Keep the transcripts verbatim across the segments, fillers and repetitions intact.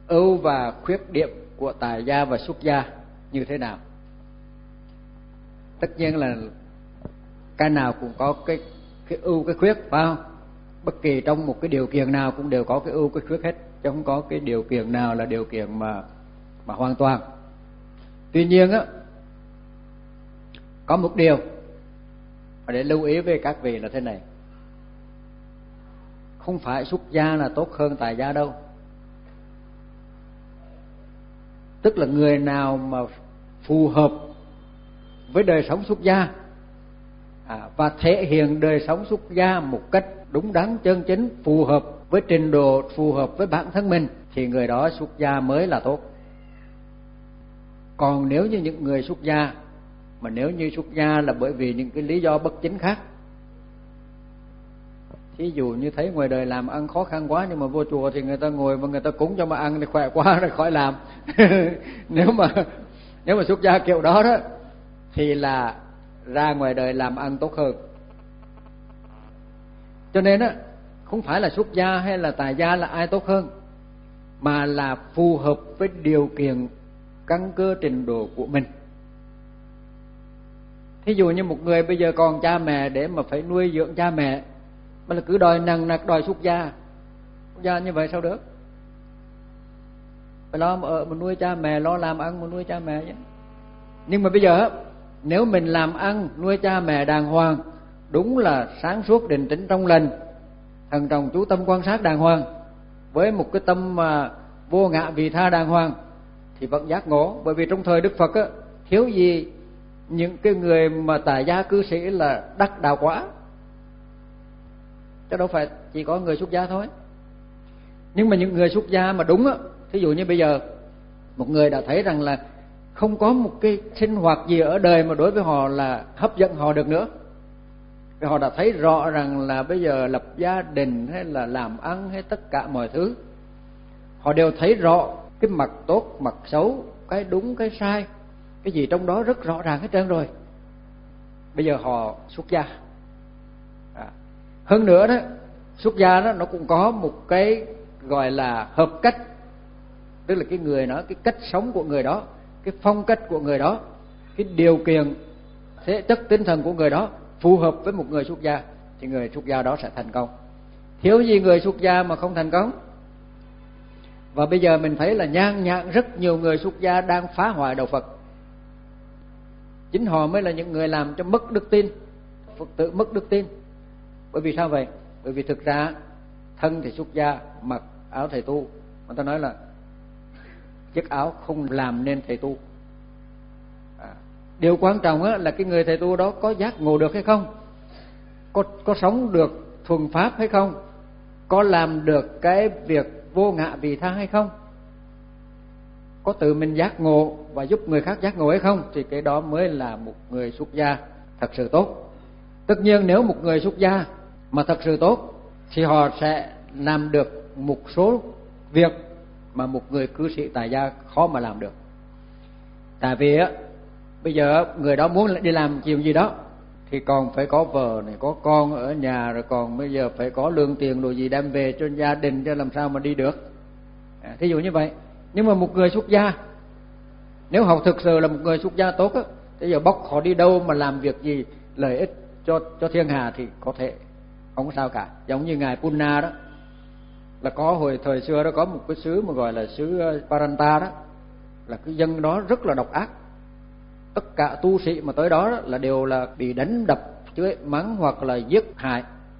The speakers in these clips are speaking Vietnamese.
ưu và khuyết điểm của tại gia và xuất gia như thế nào. Tất nhiên là cái nào cũng có cái cái ưu cái khuyết, phải không? Bất kỳ trong một cái điều kiện nào cũng đều có cái ưu cái khuyết hết, chứ không có cái điều kiện nào là điều kiện mà mà hoàn toàn. Tuy nhiên á, có một điều mà để lưu ý với các vị là thế này: không phải xuất gia là tốt hơn tại gia đâu. Tức là người nào mà phù hợp với đời sống xuất gia à, và thể hiện đời sống xuất gia một cách đúng đắn chân chính, phù hợp với trình độ, phù hợp với bản thân mình, thì người đó xuất gia mới là tốt. Còn nếu như những người xuất gia mà nếu như xuất gia là bởi vì những cái lý do bất chính khác, thí dụ như thấy ngoài đời làm ăn khó khăn quá, nhưng mà vô chùa thì người ta ngồi mà người ta cúng cho mà ăn thì khỏe quá rồi khỏi làm. nếu mà nếu mà xuất gia kiểu đó đó thì là ra ngoài đời làm ăn tốt hơn. Cho nên á, không phải là xuất gia hay là tại gia là ai tốt hơn, mà là phù hợp với điều kiện căn cơ trình độ của mình. Thí dụ như một người bây giờ còn cha mẹ để mà phải nuôi dưỡng cha mẹ, mà là cứ đòi nặng nặc đòi xuất gia, xuất gia như vậy sao được? Phải lo mà ở mà nuôi cha mẹ, lo làm ăn mà nuôi cha mẹ chứ. Nhưng mà bây giờ nếu mình làm ăn nuôi cha mẹ đàng hoàng, đúng là sáng suốt định tĩnh trong lành, thần trọng chú tâm quan sát đàng hoàng, với một cái tâm mà vô ngã vị tha đàng hoàng, thì vẫn giác ngộ. Bởi vì trong thời Đức Phật á, thiếu gì những cái người mà tại gia cư sĩ là đắc đạo quả, chứ đâu phải chỉ có người xuất gia thôi. Nhưng mà những người xuất gia mà đúng á, thí dụ như bây giờ một người đã thấy rằng là không có một cái sinh hoạt gì ở đời mà đối với họ là hấp dẫn họ được nữa, vì họ đã thấy rõ rằng là bây giờ lập gia đình hay là làm ăn hay tất cả mọi thứ, họ đều thấy rõ cái mặt tốt, mặt xấu, cái đúng, cái sai, cái gì trong đó rất rõ ràng hết trơn rồi. Bây giờ họ xuất gia. À. Hơn nữa đó, xuất gia đó nó cũng có một cái gọi là hợp cách, tức là cái người đó, cái cách sống của người đó, cái phong cách của người đó, cái điều kiện thể chất tinh thần của người đó phù hợp với một người xuất gia, thì người xuất gia đó sẽ thành công. Thiếu gì người xuất gia mà không thành công. Và bây giờ mình thấy là nhan nhản rất nhiều người xuất gia đang phá hoại đạo Phật. Chính họ mới là những người làm cho mất đức tin, Phật tử mất đức tin. Bởi vì sao vậy? Bởi vì thực ra thân thì xuất gia, mặc áo thầy tu, mà ta nói là chiếc áo không làm nên thầy tu. À, điều quan trọng á, là cái người thầy tu đó có giác ngộ được hay không, có có sống được thuần pháp hay không, có làm được cái việc vô ngã vị tha hay không, có tự mình giác ngộ và giúp người khác giác ngộ hay không, thì cái đó mới là một người xuất gia thật sự tốt. Tất nhiên nếu một người xuất gia mà thật sự tốt thì họ sẽ làm được một số việc mà một người cư sĩ tại gia khó mà làm được. Tại vì á, bây giờ người đó muốn đi làm chuyện gì đó thì còn phải có vợ này, có con ở nhà, rồi còn bây giờ phải có lương tiền đồ gì đem về cho gia đình, cho làm sao mà đi được. À, thí dụ như vậy. Nhưng mà một người xuất gia, nếu họ thực sự là một người xuất gia tốt á, bây giờ bóc họ đi đâu mà làm việc gì lợi ích cho cho thiên hạ thì có thể không có sao cả. Giống như ngài Punna đó, là có hồi thời xưa đó có một cái xứ mà gọi là xứ Paranta đó, là cái dân đó rất là độc ác. Tất cả tu sĩ mà tới đó, đó là đều là bị đánh đập, chửi mắng hoặc là giết hại.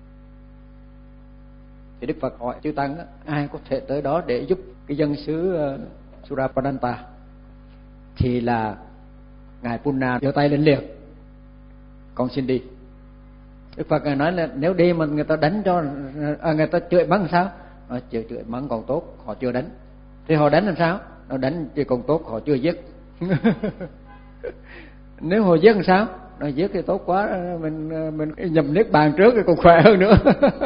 Thì Đức Phật hỏi chư tăng đó, ai có thể tới đó để giúp cái dân xứ uh, Suraparanta? Thì là ngài Punna giơ tay lên liền: con xin đi. Đức Phật ngài nói là nếu đi mà người ta đánh cho, à, người ta chửi mắng làm sao? Nói chửi chửi mắng còn tốt, họ chưa đánh. Thì họ đánh làm sao? Nó đánh thì còn tốt, họ chưa giết. Nếu họ giết làm sao? Nó giết thì tốt quá, mình mình nhầm niết bàn trước thì còn khỏe hơn nữa.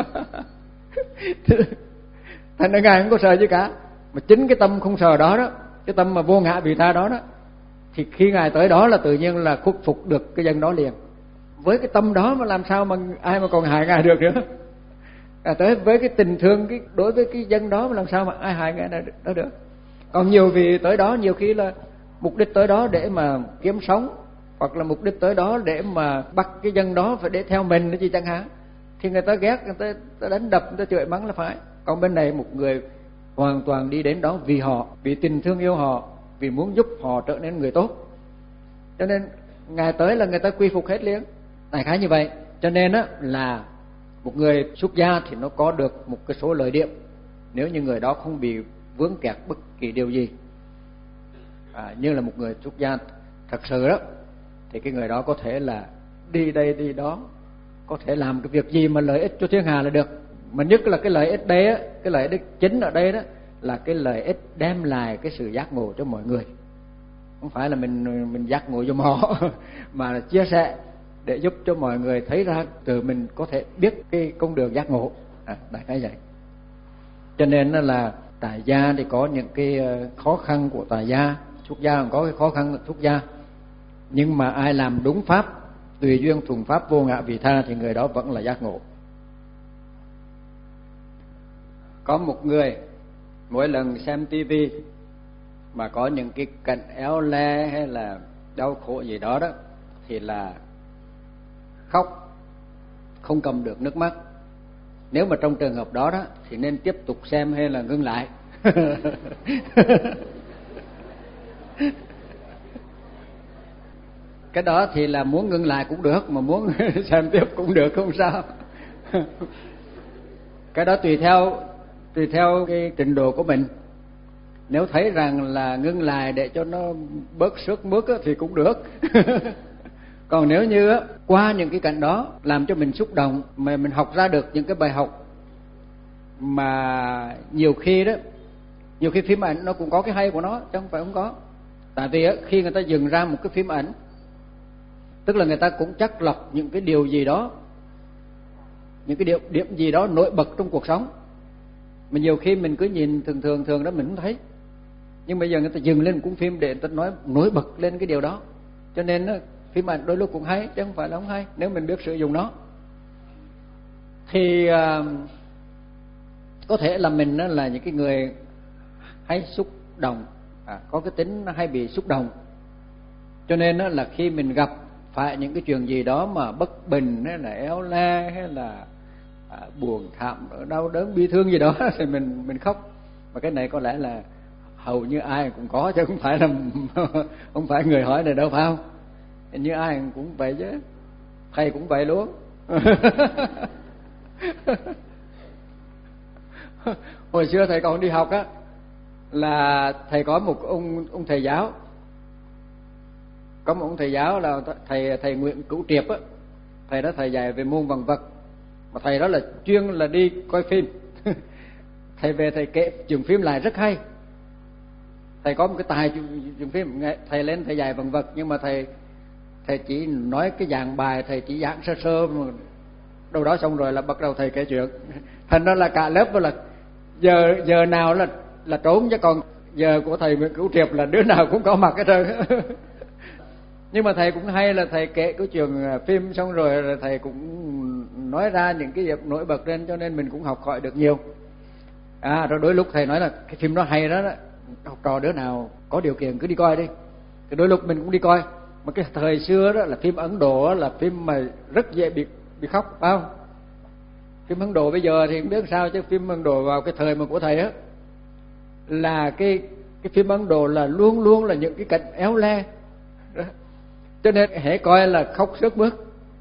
Thành ra ngài không có sợ gì cả. Mà chính cái tâm không sợ đó đó, cái tâm mà vô ngã vị tha đó đó, thì khi ngài tới đó là tự nhiên là khuất phục được cái dân đó liền. Với cái tâm đó mà làm sao mà ai mà còn hại ngài được nữa. À, tới với cái tình thương cái đối với cái dân đó mà làm sao mà ai hại ngài đó được. Còn nhiều vị tới đó nhiều khi là mục đích tới đó để mà kiếm sống, hoặc là mục đích tới đó để mà bắt cái dân đó phải để theo mình nữa chứ chẳng hạn, thì người ta ghét, người ta, người ta đánh đập, người ta chửi mắng là phải. Còn bên này một người hoàn toàn đi đến đó vì họ, vì tình thương yêu họ, vì muốn giúp họ trở nên người tốt, cho nên Ngài tới là người ta quy phục hết liền, đại khái như vậy. Cho nên á là một người xuất gia thì nó có được một cái số lợi điểm nếu như người đó không bị vướng kẹt bất kỳ điều gì. À, như là một người xuất gia thật sự đó, thì cái người đó có thể là đi đây đi đó, có thể làm cái việc gì mà lợi ích cho thiên hạ là được. Mà nhất là cái lợi ích đây á, cái lợi ích chính ở đây đó là cái lợi ích đem lại cái sự giác ngộ cho mọi người. Không phải là mình mình giác ngộ giùm họ mà là chia sẻ để giúp cho mọi người thấy ra từ mình có thể biết cái con đường giác ngộ. À, đại khái vậy. Cho nên là tại gia thì có những cái khó khăn của tại gia, xuất gia cũng có cái khó khăn của xuất gia. Nhưng mà ai làm đúng pháp, tùy duyên thuần pháp vô ngã vị tha thì người đó vẫn là giác ngộ. Có một người mỗi lần xem tivi mà có những cái cảnh éo le hay là đau khổ gì đó đó thì là khóc, không cầm được nước mắt. Nếu mà trong trường hợp đó đó thì nên tiếp tục xem hay là ngưng lại? Cái đó thì là muốn ngưng lại cũng được, mà muốn xem tiếp cũng được, không sao. Cái đó tùy theo tùy theo cái trình độ của mình. Nếu thấy rằng là ngưng lại để cho nó bớt sức mướt thì cũng được. Còn nếu như qua những cái cảnh đó làm cho mình xúc động, mà mình học ra được những cái bài học mà nhiều khi đó, nhiều khi phim ảnh nó cũng có cái hay của nó chứ không phải không có. Tại vì khi người ta dừng ra một cái phim ảnh, tức là người ta cũng chắc lọc những cái điều gì đó, những cái điểm, điểm gì đó nổi bật trong cuộc sống mà nhiều khi mình cứ nhìn thường thường thường đó mình không thấy. Nhưng bây giờ người ta dừng lên một cuốn phim để người ta nói nổi bật lên cái điều đó. Cho nên phim ảnh đôi lúc cũng hay chứ không phải là không hay, nếu mình biết sử dụng nó. Thì uh, có thể là mình là những cái người hay xúc động, à, có cái tính hay bị xúc động. Cho nên là khi mình gặp phải những cái chuyện gì đó mà bất bình hay là éo le hay là à, buồn thảm, đau đớn, bi thương gì đó thì mình mình khóc. Mà cái này có lẽ là hầu như ai cũng có chứ không phải là không phải người hỏi này đâu, phải không? Như ai cũng vậy chứ, thầy cũng vậy luôn. Hồi xưa thầy còn đi học á, là thầy có một ông ông thầy giáo, có một ông thầy giáo là thầy thầy Nguyễn Cửu Triệp á, thầy đó thầy dạy về môn vạn vật, mà thầy đó là chuyên là đi coi phim. Thầy về thầy kể trường phim lại rất hay. Thầy có một cái tài trường phim, thầy lên thầy dạy vạn vật, nhưng mà thầy thầy chỉ nói cái dạng bài, thầy chỉ giảng sơ sơ mà đâu đó xong rồi là bắt đầu thầy kể chuyện. Thành ra là cả lớp là giờ giờ nào là là trốn, chứ còn giờ của thầy Nguyễn Cửu Triệp là đứa nào cũng có mặt hết trơn. Nhưng mà thầy cũng hay là thầy kể cái chuyện phim xong rồi là thầy cũng nói ra những cái việc nổi bật lên, cho nên mình cũng học hỏi được nhiều. À, rồi đôi lúc thầy nói là cái phim đó hay đó, đó. Học trò đứa nào có điều kiện cứ đi coi đi. Thì đôi lúc mình cũng đi coi. Mà cái thời xưa đó là phim Ấn Độ đó, là phim mà rất dễ bị bị khóc, phải không? Phim Ấn Độ bây giờ thì không biết sao, chứ phim Ấn Độ vào cái thời mà của thầy á là cái cái phim Ấn Độ là luôn luôn là những cái cảnh éo le đó. Cho nên hễ coi là khóc sướt mướt.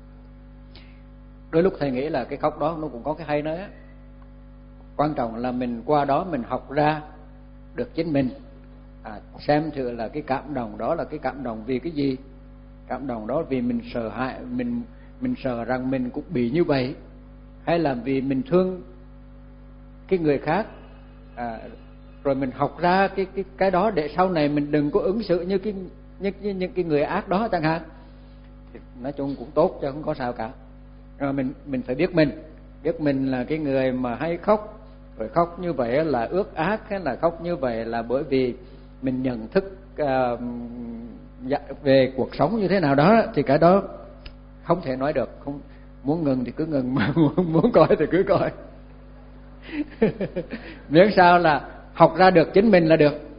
Đôi lúc thầy nghĩ là cái khóc đó nó cũng có cái hay nữa. Quan trọng là mình qua đó mình học ra được chính mình, à, xem thử là cái cảm động đó là cái cảm động vì cái gì. Cảm động đó vì mình sợ hãi, mình mình sợ rằng mình cũng bị như vậy, hay là vì mình thương cái người khác, à, rồi mình học ra cái cái cái đó để sau này mình đừng có ứng xử như cái như, như những cái người ác đó chẳng hạn. Thì nói chung cũng tốt chứ không có sao cả. Rồi mình mình phải biết mình, biết mình là cái người mà hay khóc, rồi khóc như vậy là ước ác, hay là khóc như vậy là bởi vì mình nhận thức uh, về cuộc sống như thế nào đó, thì cái đó không thể nói được. Không muốn ngừng thì cứ ngừng, mà muốn coi thì cứ coi. Miễn sao là học ra được chính mình là được.